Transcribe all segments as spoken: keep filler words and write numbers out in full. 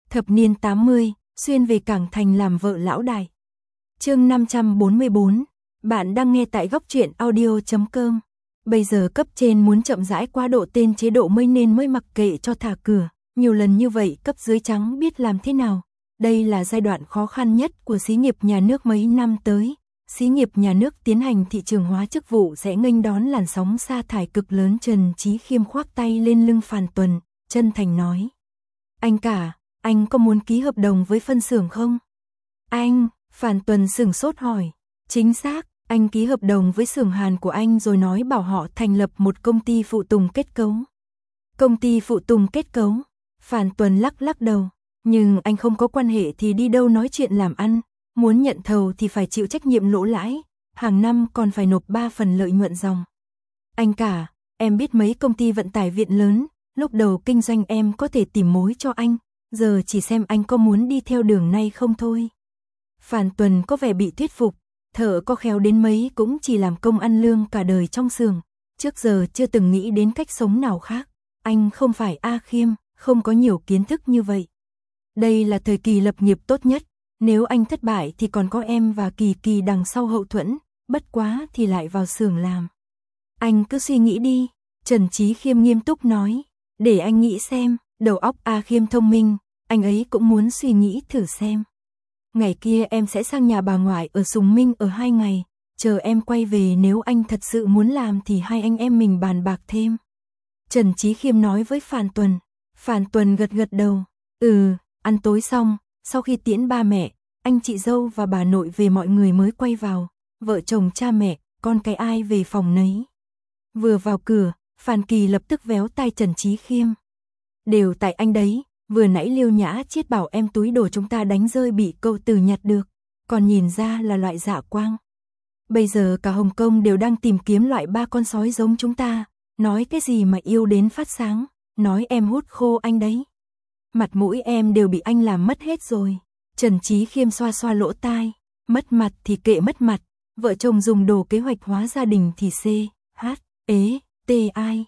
Thập niên tám mươi, xuyên về Cảng Thành làm vợ lão đại. Chương năm trăm bốn mươi bốn, bạn đang nghe tại góc truyện audio chấm com. Bây giờ cấp trên muốn chậm rãi qua độ tên chế độ mới nên mới mặc kệ cho thả cửa, nhiều lần như vậy cấp dưới trắng biết làm thế nào. Đây là giai đoạn khó khăn nhất của xí nghiệp nhà nước mấy năm tới. Xí nghiệp nhà nước tiến hành thị trường hóa chức vụ sẽ nghênh đón làn sóng sa thải cực lớn. Trần Chí Khiêm khoác tay lên lưng Phan Tuần, chân thành nói: "Anh cả, anh có muốn ký hợp đồng với phân xưởng không?" "Anh?" Phan Tuần sửng sốt hỏi. "Chính xác, anh ký hợp đồng với xưởng Hàn của anh rồi nói bảo họ thành lập một công ty phụ tùng kết cấu." "Công ty phụ tùng kết cấu?" Phan Tuần lắc lắc đầu. "Nhưng anh không có quan hệ thì đi đâu nói chuyện làm ăn, muốn nhận thầu thì phải chịu trách nhiệm lỗ lãi, hàng năm còn phải nộp ba phần lợi nhuận dòng." "Anh cả, em biết mấy công ty vận tải viện lớn, lúc đầu kinh doanh em có thể tìm mối cho anh, giờ chỉ xem anh có muốn đi theo đường này không thôi." Phan Tuần có vẻ bị thuyết phục, thợ có khéo đến mấy cũng chỉ làm công ăn lương cả đời trong xưởng, trước giờ chưa từng nghĩ đến cách sống nào khác. Anh không phải A Khiêm, không có nhiều kiến thức như vậy. Đây là thời kỳ lập nghiệp tốt nhất, nếu anh thất bại thì còn có em và Kỳ Kỳ đằng sau hậu thuẫn, bất quá thì lại vào xưởng làm. "Anh cứ suy nghĩ đi," Trần Chí Khiêm nghiêm túc nói. "Để anh nghĩ xem." Đầu óc A Khiêm thông minh, anh ấy cũng muốn suy nghĩ thử xem. "Ngày kia em sẽ sang nhà bà ngoại ở Sùng Minh ở hai ngày, chờ em quay về, nếu anh thật sự muốn làm thì hai anh em mình bàn bạc thêm." Trần Chí Khiêm nói với Phan Tuần. Phan Tuần gật gật đầu. "Ừ." Ăn tối xong, sau khi tiễn ba mẹ, anh chị dâu và bà nội về mọi người mới quay vào, vợ chồng cha mẹ, con cái ai về phòng nấy. Vừa vào cửa, Phan Kỳ lập tức véo tai Trần Chí Khiêm. "Đều tại anh đấy, vừa nãy Liêu Nhã Chiết bảo em túi đồ chúng ta đánh rơi bị cậu Từ nhặt được, còn nhìn ra là loại dạ quang. Bây giờ cả Hồng Kông đều đang tìm kiếm loại ba con sói giống chúng ta, nói cái gì mà yêu đến phát sáng, nói em hút khô anh đấy. Mặt mũi em đều bị anh làm mất hết rồi." Trần Chí Khiêm xoa xoa lỗ tai. "Mất mặt thì kệ mất mặt, vợ chồng dùng đồ kế hoạch hóa gia đình thì C, H, ế, T ai.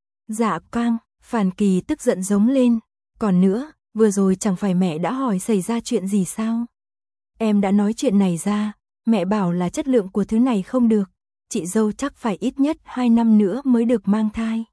Dạ quang." Phan Kỳ tức giận giống lên. "Còn nữa, vừa rồi chẳng phải mẹ đã hỏi xảy ra chuyện gì sao? Em đã nói chuyện này ra, mẹ bảo là chất lượng của thứ này không được, chị dâu chắc phải ít nhất hai năm nữa mới được mang thai.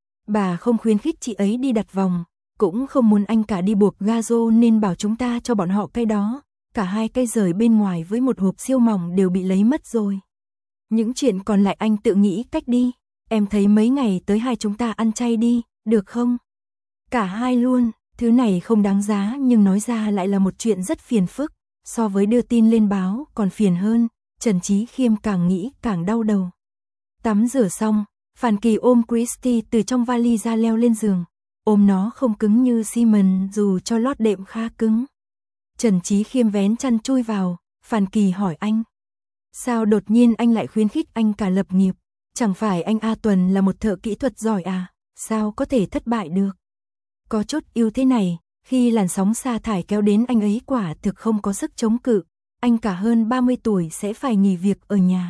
Bà không khuyến khích chị ấy đi đặt vòng, cũng không muốn anh cả đi buộc ga-rô nên bảo chúng ta cho bọn họ cái đó, cả hai cây rời bên ngoài với một hộp siêu mỏng đều bị lấy mất rồi. Những chuyện còn lại anh tự nghĩ cách đi, em thấy mấy ngày tới hai chúng ta ăn chay đi, được không?" "Cả hai luôn." Thứ này không đáng giá nhưng nói ra lại là một chuyện rất phiền phức, so với đưa tin lên báo còn phiền hơn. Trần Chí Khiêm càng nghĩ càng đau đầu. Tắm rửa xong, Phan Kỳ ôm Christy từ trong vali ra leo lên giường. Ôm nó không cứng như xi mần dù cho lót đệm khá cứng. Trần Chí Khiêm vén chăn chui vào, Phan Kỳ hỏi anh: "Sao đột nhiên anh lại khuyến khích anh cả lập nghiệp? Chẳng phải anh A Tuần là một thợ kỹ thuật giỏi à, sao có thể thất bại được?" "Có chút ưu thế này, khi làn sóng sa thải kéo đến anh ấy quả thực không có sức chống cự, anh cả hơn ba mươi tuổi sẽ phải nghỉ việc ở nhà."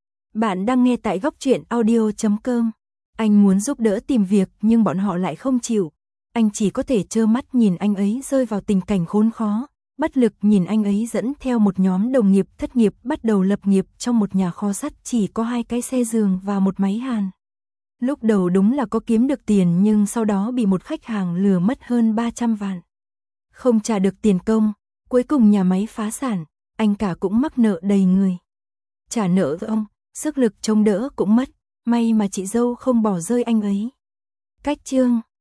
Bạn đang nghe tại góc truyện audio chấm com. Anh muốn giúp đỡ tìm việc nhưng bọn họ lại không chịu. Anh chỉ có thể trơ mắt nhìn anh ấy rơi vào tình cảnh khốn khó, bất lực nhìn anh ấy dẫn theo một nhóm đồng nghiệp thất nghiệp bắt đầu lập nghiệp trong một nhà kho sắt chỉ có hai cái xe giường và một máy hàn. Lúc đầu đúng là có kiếm được tiền nhưng sau đó bị một khách hàng lừa mất hơn ba trăm vạn. Không trả được tiền công, cuối cùng nhà máy phá sản, anh cả cũng mắc nợ đầy người. Trả nợ ông, sức lực chống đỡ cũng mất, may mà chị dâu không bỏ rơi anh ấy. Cách chương,